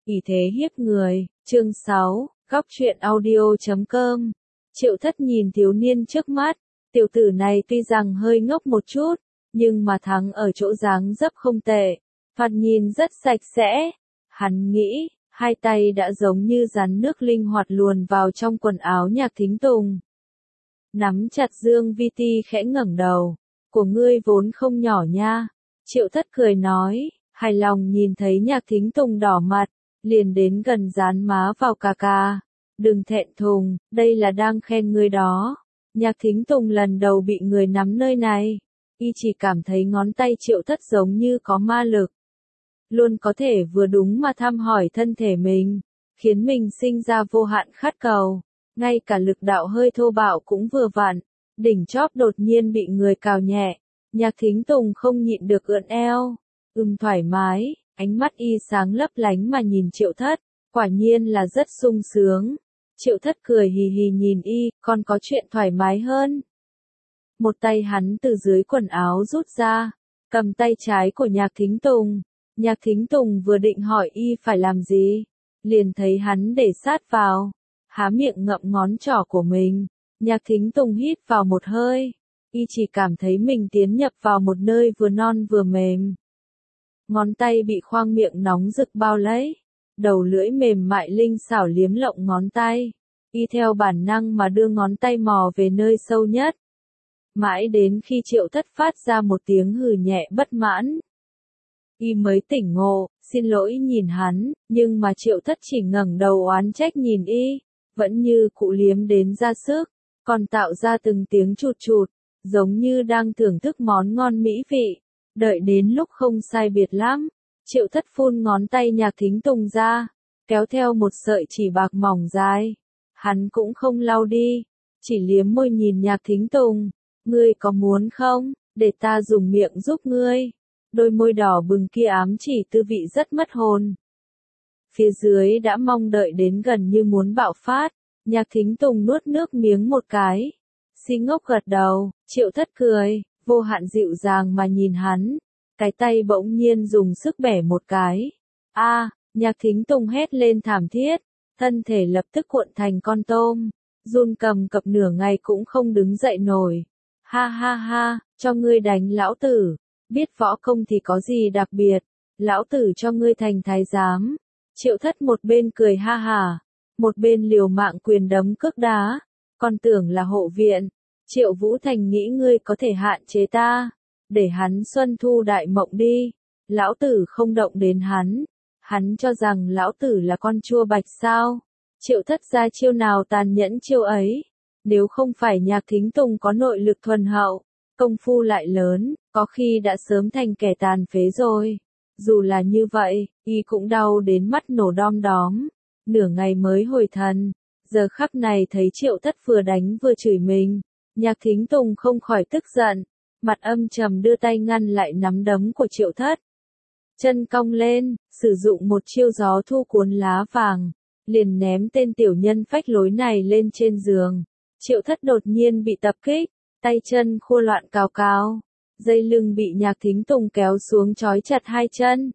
ỷ thế hiếp người, chương 6, góc truyện audio.com. Triệu Thất nhìn thiếu niên trước mắt, tiểu tử này tuy rằng hơi ngốc một chút, nhưng mà thắng ở chỗ dáng dấp không tệ, thoạt nhìn rất sạch sẽ. Hắn nghĩ, hai tay đã giống như rắn nước linh hoạt luồn vào trong quần áo Nhạc Thính Tùng. Nắm chặt Dương Vi Ti khẽ ngẩng đầu, của ngươi vốn không nhỏ nha. Triệu Thất cười nói, hài lòng nhìn thấy Nhạc Thính Tùng đỏ mặt, liền đến gần dán má vào cà cà. Đừng thẹn thùng, đây là đang khen ngươi đó. Nhạc Thính Tùng lần đầu bị người nắm nơi này, y chỉ cảm thấy ngón tay Triệu Thất giống như có ma lực. Luôn có thể vừa đúng mà thăm hỏi thân thể mình, khiến mình sinh ra vô hạn khát cầu. Ngay cả lực đạo hơi thô bạo cũng vừa vặn, đỉnh chóp đột nhiên bị người cào nhẹ. Nhạc Thính Tùng không nhịn được ưỡn eo, thoải mái, ánh mắt y sáng lấp lánh mà nhìn Triệu Thất, quả nhiên là rất sung sướng. Triệu Thất cười hì hì nhìn y, còn có chuyện thoải mái hơn. Một tay hắn từ dưới quần áo rút ra, cầm tay trái của Nhạc Thính Tùng. Nhạc Thính Tùng vừa định hỏi y phải làm gì, liền thấy hắn để sát vào, há miệng ngậm ngón trỏ của mình. Nhạc Thính Tùng hít vào một hơi, y chỉ cảm thấy mình tiến nhập vào một nơi vừa non vừa mềm. Ngón tay bị khoang miệng nóng rực bao lấy, đầu lưỡi mềm mại linh xảo liếm lộng ngón tay, y theo bản năng mà đưa ngón tay mò về nơi sâu nhất. Mãi đến khi Triệu Thất phát ra một tiếng hừ nhẹ bất mãn, y mới tỉnh ngộ, xin lỗi nhìn hắn, nhưng mà Triệu Thất chỉ ngẩng đầu oán trách nhìn y, vẫn như cụ liếm đến ra sức, còn tạo ra từng tiếng chụt chụt, giống như đang thưởng thức món ngon mỹ vị. Đợi đến lúc không sai biệt lắm, Triệu Thất phun ngón tay Nhạc Thính Tùng ra, kéo theo một sợi chỉ bạc mỏng dài. Hắn cũng không lau đi, chỉ liếm môi nhìn Nhạc Thính Tùng, ngươi có muốn không, để ta dùng miệng giúp ngươi. Đôi môi đỏ bừng kia ám chỉ tư vị rất mất hồn. Phía dưới đã mong đợi đến gần như muốn bạo phát, Nhạc Thính Tùng nuốt nước miếng một cái. Si ngốc gật đầu, Triệu Thất cười, vô hạn dịu dàng mà nhìn hắn, cái tay bỗng nhiên dùng sức bẻ một cái. Nhạc Thính Tùng hét lên thảm thiết, thân thể lập tức cuộn thành con tôm, run cầm cập nửa ngày cũng không đứng dậy nổi. Ha ha ha, cho ngươi đánh lão tử, biết võ công thì có gì đặc biệt, lão tử cho ngươi thành thái giám. Triệu Thất một bên cười ha hả, một bên liều mạng quyền đấm cước đá, còn tưởng là hộ viện. Triệu Vũ Thành nghĩ ngươi có thể hạn chế ta, để hắn xuân thu đại mộng đi, lão tử không động đến hắn cho rằng lão tử là con chua bạch sao. Triệu Thất ra chiêu nào tàn nhẫn chiêu ấy, nếu không phải Nhạc Thính Tùng có nội lực thuần hậu, công phu lại lớn, có khi đã sớm thành kẻ tàn phế rồi. Dù là như vậy, y cũng đau đến mắt nổ đom đóm, nửa ngày mới hồi thần. Giờ khắc này thấy Triệu Thất vừa đánh vừa chửi mình, Nhạc Thính Tùng không khỏi tức giận, mặt âm trầm đưa tay ngăn lại nắm đấm của Triệu Thất. Chân cong lên, sử dụng một chiêu gió thu cuốn lá vàng, liền ném tên tiểu nhân phách lối này lên trên giường. Triệu Thất đột nhiên bị tập kích, tay chân khua loạn cào cào, dây lưng bị Nhạc Thính Tùng kéo xuống trói chặt hai chân.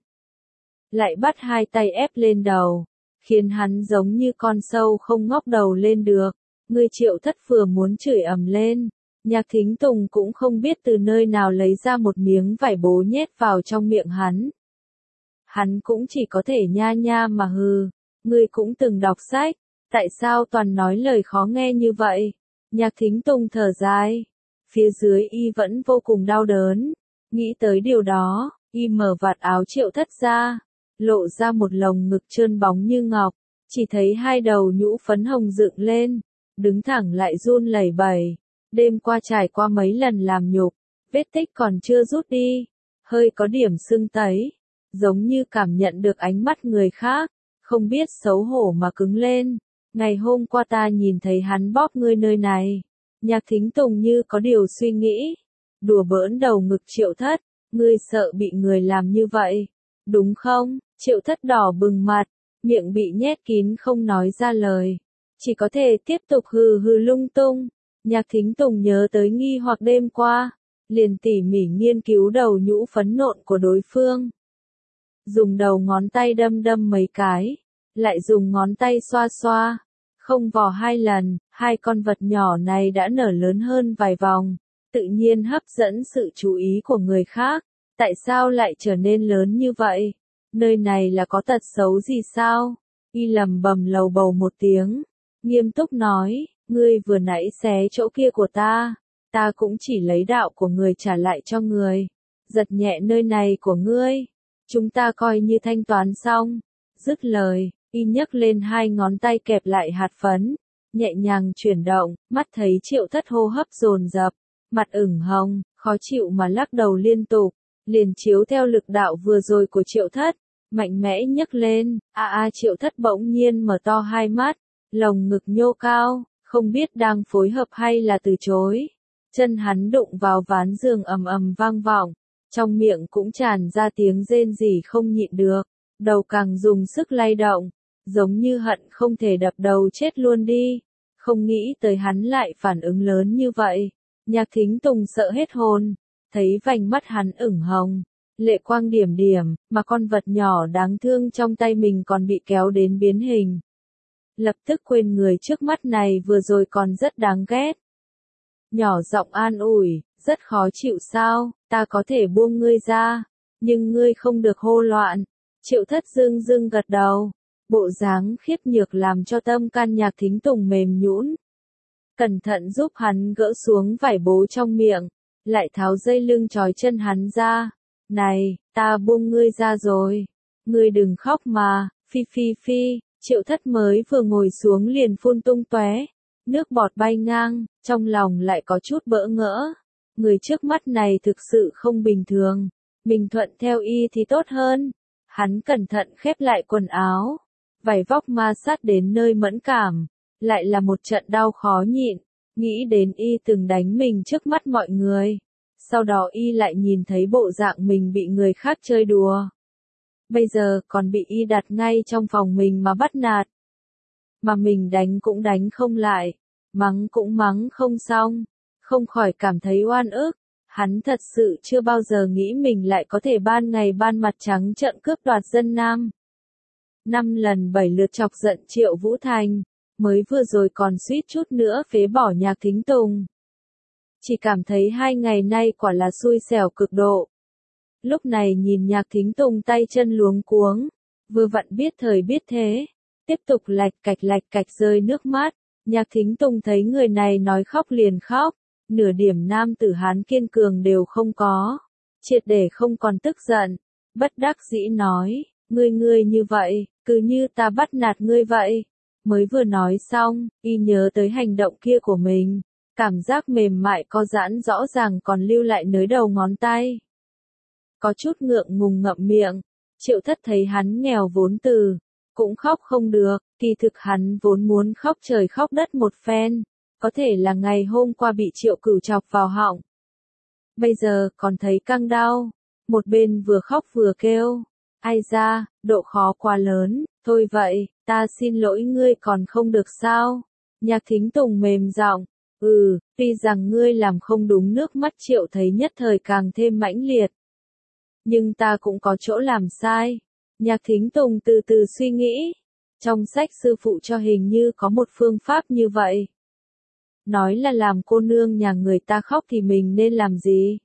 Lại bắt hai tay ép lên đầu, khiến hắn giống như con sâu không ngóc đầu lên được. Người Triệu Thất vừa muốn chửi ầm lên, Nhạc Thính Tùng cũng không biết từ nơi nào lấy ra một miếng vải bố nhét vào trong miệng hắn. Hắn cũng chỉ có thể nha nha mà hừ, ngươi cũng từng đọc sách, tại sao toàn nói lời khó nghe như vậy? Nhạc Thính Tùng thở dài, phía dưới y vẫn vô cùng đau đớn, nghĩ tới điều đó, y mở vạt áo Triệu Thất ra, lộ ra một lồng ngực trơn bóng như ngọc, chỉ thấy hai đầu nhũ phấn hồng dựng lên, đứng thẳng lại run lẩy bẩy, đêm qua trải qua mấy lần làm nhục, vết tích còn chưa rút đi, hơi có điểm sưng tấy, giống như cảm nhận được ánh mắt người khác, không biết xấu hổ mà cứng lên. Ngày hôm qua ta nhìn thấy hắn bóp ngươi nơi này. Nhạc Thính Tùng như có điều suy nghĩ, đùa bỡn đầu ngực Triệu Thất, ngươi sợ bị người làm như vậy, đúng không? Triệu Thất đỏ bừng mặt, miệng bị nhét kín không nói ra lời, chỉ có thể tiếp tục hừ hừ lung tung. Nhạc Thính Tùng nhớ tới nghi hoặc đêm qua, liền tỉ mỉ nghiên cứu đầu nhũ phấn nộn của đối phương. Dùng đầu ngón tay đâm đâm mấy cái, lại dùng ngón tay xoa xoa. Không vò 2 lần, 2 con vật nhỏ này đã nở lớn hơn vài vòng, tự nhiên hấp dẫn sự chú ý của người khác. Tại sao lại trở nên lớn như vậy? Nơi này là có tật xấu gì sao? Y lầm bầm lầu bầu một tiếng, nghiêm túc nói, ngươi vừa nãy xé chỗ kia của ta cũng chỉ lấy đạo của người trả lại cho người. Giật nhẹ nơi này của ngươi, chúng ta coi như thanh toán xong. Dứt lời, y nhấc lên 2 ngón tay kẹp lại hạt phấn, nhẹ nhàng chuyển động, mắt thấy Triệu Thất hô hấp dồn dập, mặt ửng hồng, khó chịu mà lắc đầu liên tục, liền chiếu theo lực đạo vừa rồi của Triệu Thất, mạnh mẽ nhấc lên. Triệu Thất bỗng nhiên mở to 2 mắt, lồng ngực nhô cao, không biết đang phối hợp hay là từ chối. Chân hắn đụng vào ván giường ầm ầm vang vọng, trong miệng cũng tràn ra tiếng rên rỉ không nhịn được, đầu càng dùng sức lay động, giống như hận không thể đập đầu chết luôn đi. Không nghĩ tới hắn lại phản ứng lớn như vậy. Nhạc Thính Tùng sợ hết hồn, thấy vành mắt hắn ửng hồng, lệ quang điểm điểm, mà con vật nhỏ đáng thương trong tay mình còn bị kéo đến biến hình. Lập tức quên người trước mắt này vừa rồi còn rất đáng ghét. Nhỏ giọng an ủi, rất khó chịu sao, ta có thể buông ngươi ra, nhưng ngươi không được hô loạn. Triệu Thất dưng dưng gật đầu, bộ dáng khiếp nhược làm cho tâm can Nhạc Thính Tùng mềm nhũn. Cẩn thận giúp hắn gỡ xuống vải bố trong miệng, lại tháo dây lưng trói chân hắn ra. Này, ta buông ngươi ra rồi, ngươi đừng khóc mà, phi phi phi. Triệu Thất mới vừa ngồi xuống liền phun tung tóe, nước bọt bay ngang, trong lòng lại có chút bỡ ngỡ. Người trước mắt này thực sự không bình thường, mình thuận theo y thì tốt hơn. Hắn cẩn thận khép lại quần áo, vải vóc ma sát đến nơi mẫn cảm, lại là một trận đau khó nhịn, nghĩ đến y từng đánh mình trước mắt mọi người. Sau đó y lại nhìn thấy bộ dạng mình bị người khác chơi đùa. Bây giờ còn bị y đặt ngay trong phòng mình mà bắt nạt. Mà mình đánh cũng đánh không lại, mắng cũng mắng không xong, không khỏi cảm thấy oan ức. Hắn thật sự chưa bao giờ nghĩ mình lại có thể ban ngày ban mặt trắng trợn cướp đoạt dân nam. 5 lần 7 lượt chọc giận Triệu Vũ Thành, mới vừa rồi còn suýt chút nữa phế bỏ Nhạc Thính Tùng. Chỉ cảm thấy 2 ngày nay quả là xui xẻo cực độ. Lúc này nhìn Nhạc Thính Tùng tay chân luống cuống, vừa vặn biết thời biết thế, tiếp tục lạch cạch rơi nước mắt. Nhạc Thính Tùng thấy người này nói khóc liền khóc, nửa điểm nam tử Hán kiên cường đều không có, triệt để không còn tức giận, bất đắc dĩ nói, ngươi như vậy, cứ như ta bắt nạt ngươi vậy. Mới vừa nói xong, y nhớ tới hành động kia của mình, cảm giác mềm mại co giãn rõ ràng còn lưu lại nơi đầu ngón tay. Có chút ngượng ngùng ngậm miệng, Triệu Thất thấy hắn nghèo vốn từ, cũng khóc không được, kỳ thực hắn vốn muốn khóc trời khóc đất một phen, có thể là ngày hôm qua bị Triệu Cửu chọc vào họng. Bây giờ còn thấy căng đau, một bên vừa khóc vừa kêu, ai da, độ khó quá lớn, thôi vậy, ta xin lỗi ngươi còn không được sao? Nhạc Thính Tùng mềm giọng, tuy rằng ngươi làm không đúng, nước mắt Triệu thấy nhất thời càng thêm mãnh liệt. Nhưng ta cũng có chỗ làm sai. Nhạc Thính Tùng từ từ suy nghĩ. Trong sách sư phụ cho hình như có một phương pháp như vậy. Nói là làm cô nương nhà người ta khóc thì mình nên làm gì?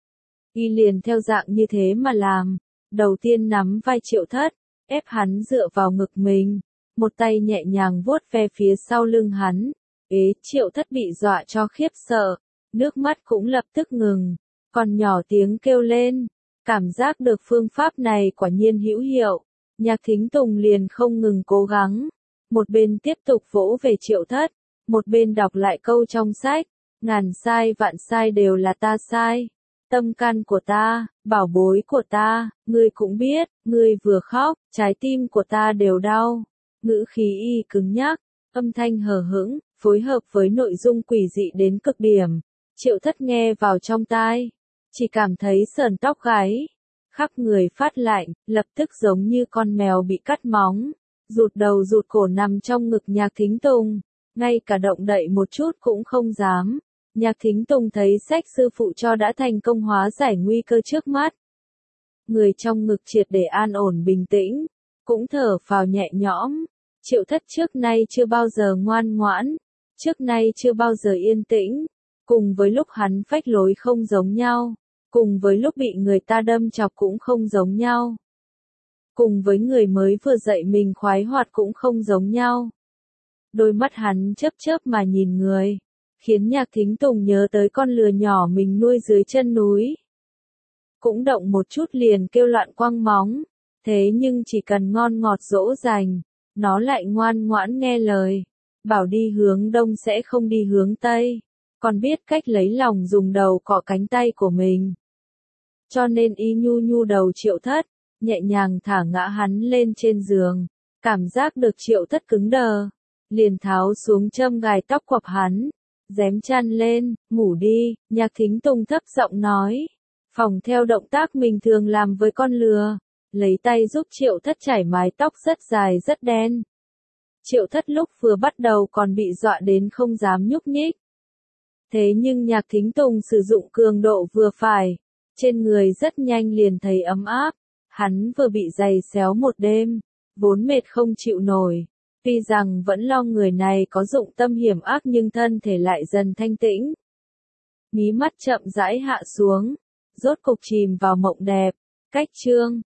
Y liền theo dạng như thế mà làm. Đầu tiên nắm vai Triệu Thất, ép hắn dựa vào ngực mình. Một tay nhẹ nhàng vuốt ve phía sau lưng hắn. Triệu Thất bị dọa cho khiếp sợ. Nước mắt cũng lập tức ngừng. Còn nhỏ tiếng kêu lên. Cảm giác được phương pháp này quả nhiên hữu hiệu, Nhạc Thính Tùng liền không ngừng cố gắng. Một bên tiếp tục vỗ về Triệu Thất, một bên đọc lại câu trong sách, ngàn sai vạn sai đều là ta sai. Tâm can của ta, bảo bối của ta, ngươi cũng biết, ngươi vừa khóc, trái tim của ta đều đau. Ngữ khí y cứng nhắc, âm thanh hờ hững, phối hợp với nội dung quỷ dị đến cực điểm. Triệu Thất nghe vào trong tai, chỉ cảm thấy sờn tóc gáy, khắp người phát lạnh, lập tức giống như con mèo bị cắt móng, rụt đầu rụt cổ nằm trong ngực Nhạc Thính Tùng, ngay cả động đậy một chút cũng không dám. Nhạc Thính Tùng thấy sách sư phụ cho đã thành công hóa giải nguy cơ trước mắt. Người trong ngực triệt để an ổn bình tĩnh, cũng thở phào nhẹ nhõm, Triệu Thất trước nay chưa bao giờ ngoan ngoãn, trước nay chưa bao giờ yên tĩnh, cùng với lúc hắn phách lối không giống nhau, cùng với lúc bị người ta đâm chọc cũng không giống nhau. Cùng với người mới vừa dạy mình khoái hoạt cũng không giống nhau. Đôi mắt hắn chớp chớp mà nhìn người, khiến Nhạc Thính Tùng nhớ tới con lừa nhỏ mình nuôi dưới chân núi. Cũng động một chút liền kêu loạn quăng móng, thế nhưng chỉ cần ngon ngọt dỗ dành, nó lại ngoan ngoãn nghe lời, bảo đi hướng đông sẽ không đi hướng tây, còn biết cách lấy lòng dùng đầu cọ cánh tay của mình. Cho nên y nhu nhu đầu Triệu Thất, nhẹ nhàng thả ngã hắn lên trên giường, cảm giác được Triệu Thất cứng đờ, liền tháo xuống châm gài tóc quặp hắn, dém chăn lên, ngủ đi, Nhạc Thính Tùng thấp giọng nói, phòng theo động tác mình thường làm với con lừa, lấy tay giúp Triệu Thất chải mái tóc rất dài rất đen. Triệu Thất lúc vừa bắt đầu còn bị dọa đến không dám nhúc nhích. Thế nhưng Nhạc Thính Tùng sử dụng cường độ vừa phải, trên người rất nhanh liền thấy ấm áp, hắn vừa bị giày xéo một đêm, vốn mệt không chịu nổi. Tuy rằng vẫn lo người này có dụng tâm hiểm ác nhưng thân thể lại dần thanh tĩnh. Mí mắt chậm rãi hạ xuống, rốt cục chìm vào mộng đẹp. Cách chương